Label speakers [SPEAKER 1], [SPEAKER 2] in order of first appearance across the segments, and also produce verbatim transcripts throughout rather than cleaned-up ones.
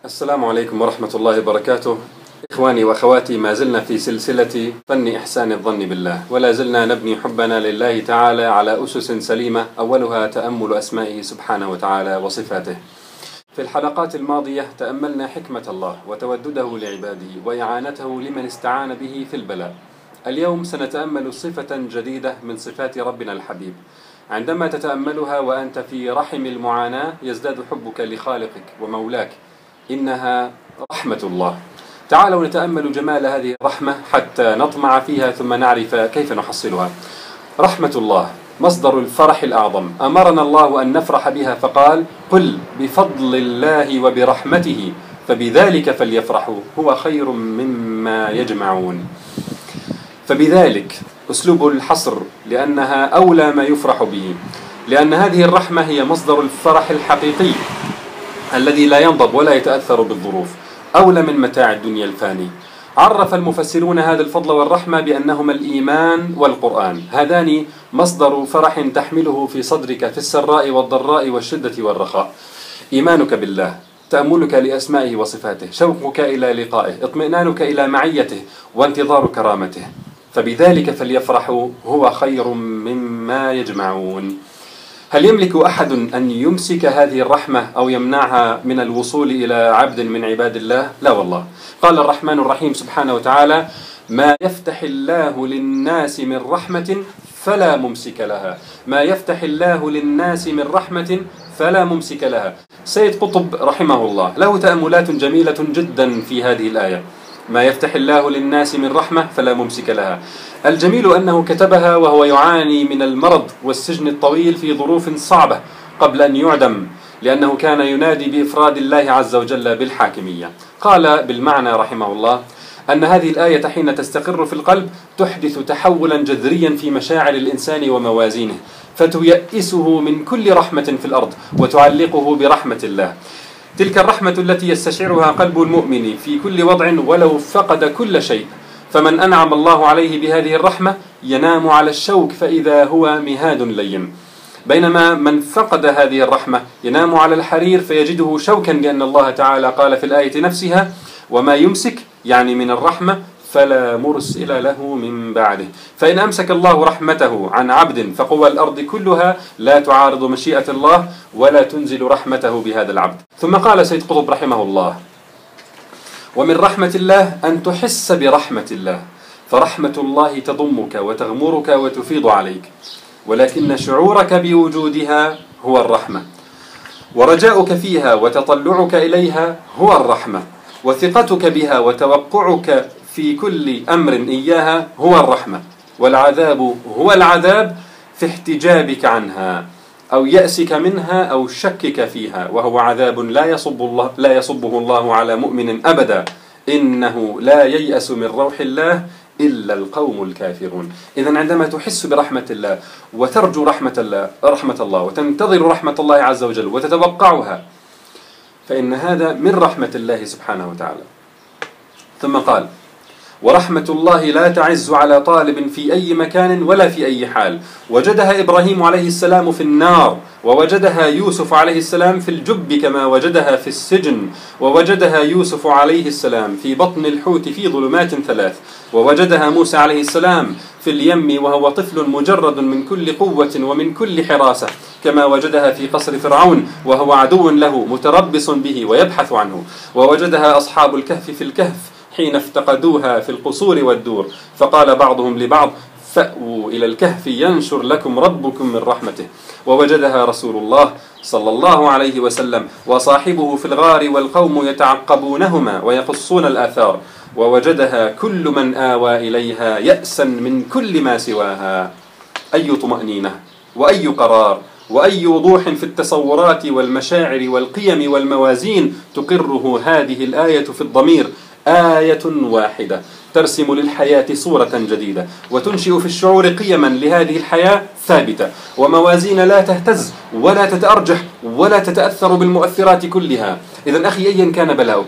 [SPEAKER 1] السلام عليكم ورحمة الله وبركاته. إخواني وأخواتي، ما زلنا في سلسلة فن إحسان الظن بالله، ولا زلنا نبني حبنا لله تعالى على أسس سليمة، أولها تأمل أسمائه سبحانه وتعالى وصفاته. في الحلقات الماضية تأملنا حكمة الله وتودده لعباده وإعانته لمن استعان به في البلاء. اليوم سنتأمل صفة جديدة من صفات ربنا الحبيب. عندما تتأملها وأنت في رحم المعاناة يزداد حبك لخالقك ومولاك، إنها رحمة الله. تعالوا نتأمل جمال هذه الرحمة حتى نطمع فيها ثم نعرف كيف نحصلها. رحمة الله مصدر الفرح الأعظم، أمرنا الله أن نفرح بها فقال: قل بفضل الله وبرحمته فبذلك فليفرحوا هو خير مما يجمعون. فبذلك أسلوب الحصر، لأنها أولى ما يفرح به، لأن هذه الرحمة هي مصدر الفرح الحقيقي الذي لا ينضب ولا يتأثر بالظروف، أولى من متاع الدنيا الفاني. عرف المفسرون هذا الفضل والرحمة بأنهما الإيمان والقرآن، هذان مصدر فرح تحمله في صدرك في السراء والضراء والشدة والرخاء. إيمانك بالله، تأملك لأسمائه وصفاته، شوقك إلى لقائه، اطمئنانك إلى معيته وانتظار كرامته. فبذلك فليفرحوا هو خير مما يجمعون. هل يملك أحد أن يمسك هذه الرحمة أو يمنعها من الوصول إلى عبد من عباد الله؟ لا والله. قال الرحمن الرحيم سبحانه وتعالى: ما يفتح الله للناس من رحمة فلا ممسك لها. ما يفتح الله للناس من رحمة فلا ممسك لها. سيد قطب رحمه الله له تأملات جميلة جدا في هذه الآية: ما يفتح الله للناس من رحمة فلا ممسك لها. الجميل أنه كتبها وهو يعاني من المرض والسجن الطويل في ظروف صعبة قبل أن يعدم، لأنه كان ينادي بإفراد الله عز وجل بالحاكمية. قال بالمعنى رحمه الله أن هذه الآية حين تستقر في القلب تحدث تحولا جذريا في مشاعر الإنسان وموازينه، فتيئسه من كل رحمة في الأرض وتعلقه برحمة الله. تلك الرحمة التي يستشعرها قلب المؤمن في كل وضع ولو فقد كل شيء. فمن أنعم الله عليه بهذه الرحمة ينام على الشوك فإذا هو مهاد لين، بينما من فقد هذه الرحمة ينام على الحرير فيجده شوكا، لأن الله تعالى قال في الآية نفسها: وما يمسك يعني من الرحمة فلا مرسل له من بعده. فإن أمسك الله رحمته عن عبد فقوى الأرض كلها لا تعارض مشيئة الله ولا تنزل رحمته بهذا العبد. ثم قال سيد قطب رحمه الله: ومن رحمة الله أن تحس برحمة الله، فرحمة الله تضمك وتغمرك وتفيض عليك، ولكن شعورك بوجودها هو الرحمة، ورجاؤك فيها وتطلعك إليها هو الرحمة، وثقتك بها وتوقعك في كل أمر إياها هو الرحمة، والعذاب هو العذاب في احتجابك عنها أو يأسك منها أو شكك فيها، وهو عذاب لا يصب الله لا يصبه الله على مؤمن أبدا، إنه لا ييأس من روح الله إلا القوم الكافرون. إذن عندما تحس برحمة الله وترجو رحمة الله رحمة الله وتنتظر رحمة الله عز وجل وتتوقعها، فإن هذا من رحمة الله سبحانه وتعالى. ثم قال: ورحمة الله لا تعز على طالب في أي مكان ولا في أي حال. وجدها إبراهيم عليه السلام في النار، ووجدها يوسف عليه السلام في الجب كما وجدها في السجن، ووجدها يوسف عليه السلام في بطن الحوت في ظلمات ثلاث، ووجدها موسى عليه السلام في اليم وهو طفل مجرد من كل قوة ومن كل حراسة، كما وجدها في قصر فرعون وهو عدو له متربص به ويبحث عنه، ووجدها أصحاب الكهف في الكهف حين افتقدوها في القصور والدور، فقال بعضهم لبعض: فأووا إلى الكهف ينشر لكم ربكم من رحمته. ووجدها رسول الله صلى الله عليه وسلم وصاحبه في الغار والقوم يتعقبونهما ويقصون الآثار، ووجدها كل من آوى إليها يأسا من كل ما سواها. أي طمأنينة وأي قرار وأي وضوح في التصورات والمشاعر والقيم والموازين تقره هذه الآية في الضمير. آية واحدة ترسم للحياة صورة جديدة وتنشئ في الشعور قيما لهذه الحياة ثابتة، وموازين لا تهتز ولا تتأرجح ولا تتأثر بالمؤثرات كلها. إذن أخي، أيا كان بلاؤك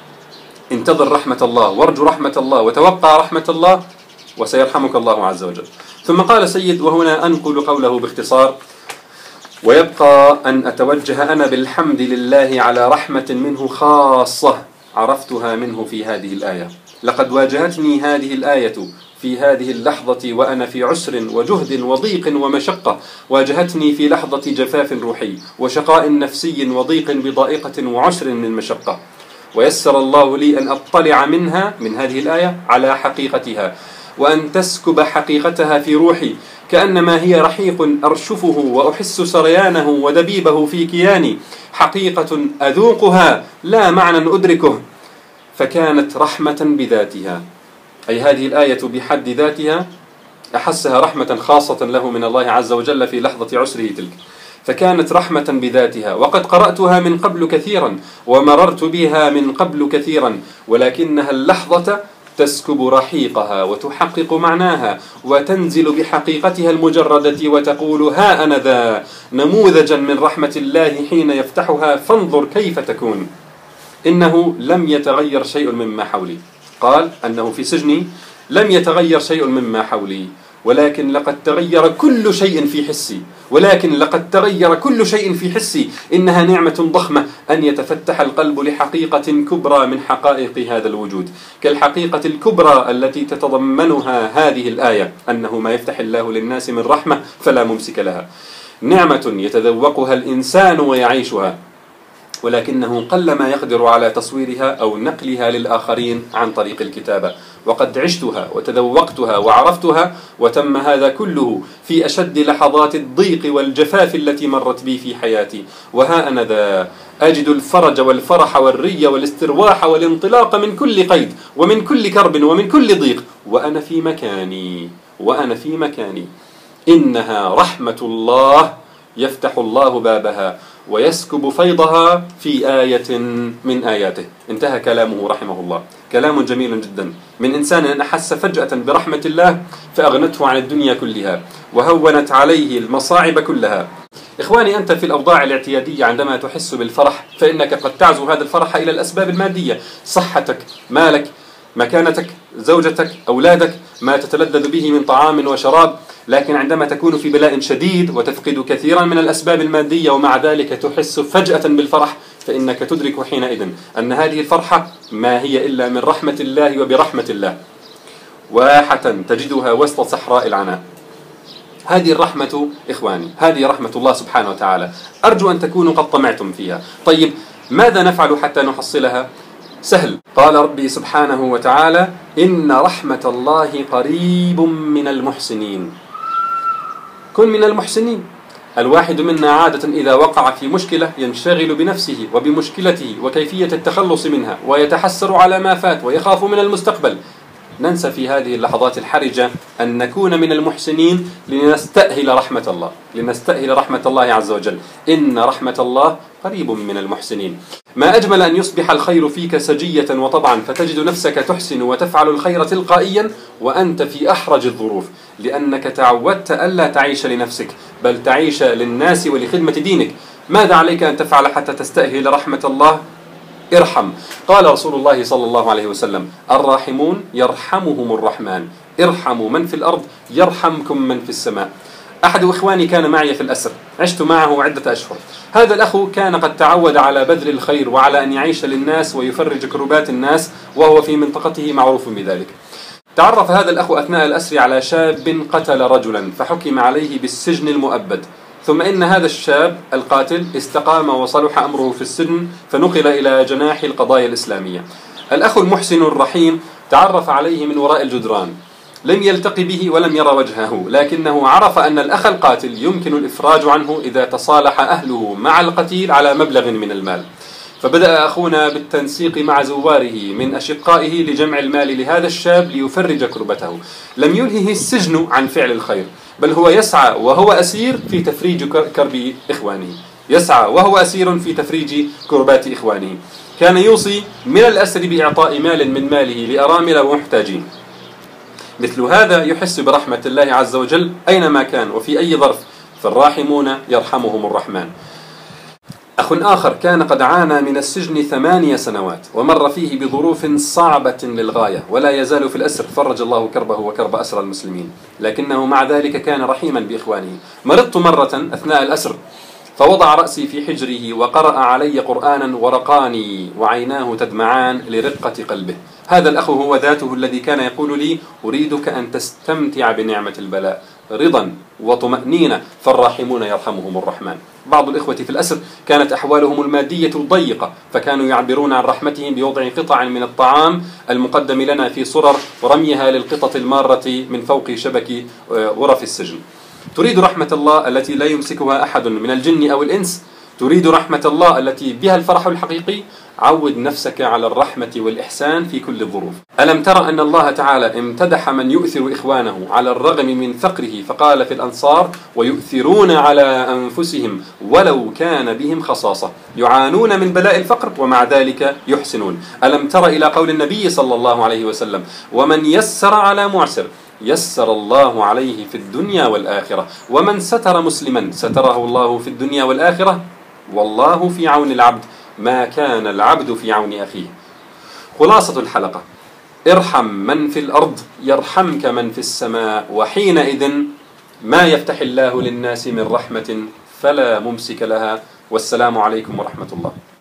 [SPEAKER 1] انتظر رحمة الله وارجو رحمة الله وتوقع رحمة الله وسيرحمك الله عز وجل. ثم قال سيد، وهنا أنقل قوله باختصار: ويبقى أن أتوجه أنا بالحمد لله على رحمة منه خاصة عرفتها منه في هذه الآية. لقد واجهتني هذه الآية في هذه اللحظة وأنا في عسر وجهد وضيق ومشقة، واجهتني في لحظة جفاف روحي وشقاء نفسي وضيق بضائقة وعسر من مشقة، ويسر الله لي أن أطلع منها من هذه الآية على حقيقتها، وأن تسكب حقيقتها في روحي كأنما هي رحيق أرشفه وأحس سريانه ودبيبه في كياني، حقيقة أذوقها لا معنى أدركه. فكانت رحمة بذاتها، أي هذه الآية بحد ذاتها أحسها رحمة خاصة له من الله عز وجل في لحظة عسره تلك، فكانت رحمة بذاتها. وقد قرأتها من قبل كثيرا ومررت بها من قبل كثيرا، ولكنها اللحظة تسكب رحيقها وتحقق معناها وتنزل بحقيقتها المجردة وتقول ها أنا ذا نموذجا من رحمة الله حين يفتحها فانظر كيف تكون. إنه لم يتغير شيء مما حولي، قال أنه في سجني لم يتغير شيء مما حولي، ولكن لقد تغير كل شيء في حسي، ولكن لقد تغير كل شيء في حسي. إنها نعمة ضخمة أن يتفتح القلب لحقيقة كبرى من حقائق هذا الوجود، كالحقيقة الكبرى التي تتضمنها هذه الآية، أنه ما يفتح الله للناس من رحمة فلا ممسك لها. نعمة يتذوقها الإنسان ويعيشها، ولكنه قلما يقدر على تصويرها أو نقلها للآخرين عن طريق الكتابة. وقد عشتها وتذوقتها وعرفتها، وتم هذا كله في أشد لحظات الضيق والجفاف التي مرت بي في حياتي. وها أنا ذا أجد الفرج والفرح والري والاسترواح والانطلاق من كل قيد ومن كل كرب ومن كل ضيق، وأنا في مكاني وأنا في مكاني. إنها رحمة الله يفتح الله بابها ويسكب فيضها في آية من آياته. انتهى كلامه رحمه الله. كلام جميل جدا من إنسان أحس فجأة برحمة الله فأغنته عن الدنيا كلها وهونت عليه المصاعب كلها. إخواني، أنت في الأوضاع الاعتيادية عندما تحس بالفرح فإنك قد تعزو هذا الفرح إلى الأسباب المادية، صحتك، مالك، مكانتك، زوجتك، أولادك، ما تتلذذ به من طعام وشراب. لكن عندما تكون في بلاء شديد وتفقد كثيرا من الأسباب المادية ومع ذلك تحس فجأة بالفرح، فإنك تدرك حينئذ أن هذه الفرحة ما هي إلا من رحمة الله وبرحمة الله، واحة تجدها وسط صحراء العناء. هذه الرحمة إخواني، هذه رحمة الله سبحانه وتعالى، أرجو أن تكونوا قد طمعتم فيها. طيب ماذا نفعل حتى نحصلها؟ سهل. قال ربي سبحانه وتعالى: إن رحمة الله قريب من المحسنين. كن من المحسنين. الواحد منا عادة إذا وقع في مشكلة ينشغل بنفسه وبمشكلته وكيفية التخلص منها ويتحسر على ما فات ويخاف من المستقبل. ننسى في هذه اللحظات الحرجة أن نكون من المحسنين لنستأهل رحمة الله، لنستأهل رحمة الله عز وجل. إن رحمة الله قريب من المحسنين. ما أجمل أن يصبح الخير فيك سجية وطبعا، فتجد نفسك تحسن وتفعل الخير تلقائيا وأنت في أحرج الظروف، لأنك تعودت ألا تعيش لنفسك بل تعيش للناس ولخدمة دينك. ماذا عليك أن تفعل حتى تستأهل رحمة الله؟ ارحم. قال رسول الله صلى الله عليه وسلم: الراحمون يرحمهم الرحمن، ارحموا من في الأرض يرحمكم من في السماء. أحد إخواني كان معي في الأسر، عشت معه عدة أشهر. هذا الأخ كان قد تعود على بذل الخير وعلى أن يعيش للناس ويفرج كربات الناس، وهو في منطقته معروف بذلك. تعرف هذا الأخ أثناء الأسر على شاب قتل رجلا فحكم عليه بالسجن المؤبد، ثم إن هذا الشاب القاتل استقام وصلح أمره في السجن فنقل إلى جناح القضايا الإسلامية. الأخ المحسن الرحيم تعرف عليه من وراء الجدران، لم يلتقي به ولم يرى وجهه، لكنه عرف أن الأخ القاتل يمكن الإفراج عنه إذا تصالح أهله مع القتيل على مبلغ من المال. فبدأ أخونا بالتنسيق مع زواره من أشقائه لجمع المال لهذا الشاب ليفرج كربته. لم يلهه السجن عن فعل الخير، بل هو يسعى وهو أسير في تفريج كرب إخوانه، يسعى وهو أسير في تفريج كربات إخوانه. كان يوصي من الأسر بإعطاء مال من ماله لأرامل ومحتاجين. مثل هذا يحس برحمة الله عز وجل أينما كان وفي أي ظرف، فالراحمون يرحمهم الرحمن. أخ آخر كان قد عانى من السجن ثمانية سنوات ومر فيه بظروف صعبة للغاية، ولا يزال في الأسر، فرج الله كربه وكرب أسر المسلمين، لكنه مع ذلك كان رحيما بإخوانه. مرضت مرة أثناء الأسر فوضع رأسي في حجره وقرأ علي قرآنا ورقاني وعيناه تدمعان لرقة قلبه. هذا الأخ هو ذاته الذي كان يقول لي: أريدك أن تستمتع بنعمة البلاء رضا وطمأنينة، فالراحمون يرحمهم الرحمن. بعض الإخوة في الأسر كانت أحوالهم المادية ضيقة، فكانوا يعبرون عن رحمتهم بوضع قطع من الطعام المقدم لنا في صرر ورميها للقطط المارة من فوق شبك غرف السجن. تريد رحمة الله التي لا يمسكها أحد من الجن أو الإنس؟ تريد رحمة الله التي بها الفرح الحقيقي؟ عود نفسك على الرحمة والإحسان في كل الظروف. ألم ترى أن الله تعالى امتدح من يؤثر إخوانه على الرغم من فقره، فقال في الأنصار: ويؤثرون على أنفسهم ولو كان بهم خصاصة، يعانون من بلاء الفقر ومع ذلك يحسنون. ألم ترى إلى قول النبي صلى الله عليه وسلم: ومن يسر على معسر يسر الله عليه في الدنيا والآخرة، ومن ستر مسلما ستره الله في الدنيا والآخرة، والله في عون العبد ما كان العبد في عون أخيه. خلاصة الحلقة: ارحم من في الأرض يرحمك من في السماء، وحينئذ ما يفتح الله للناس من رحمة فلا ممسك لها. والسلام عليكم ورحمة الله.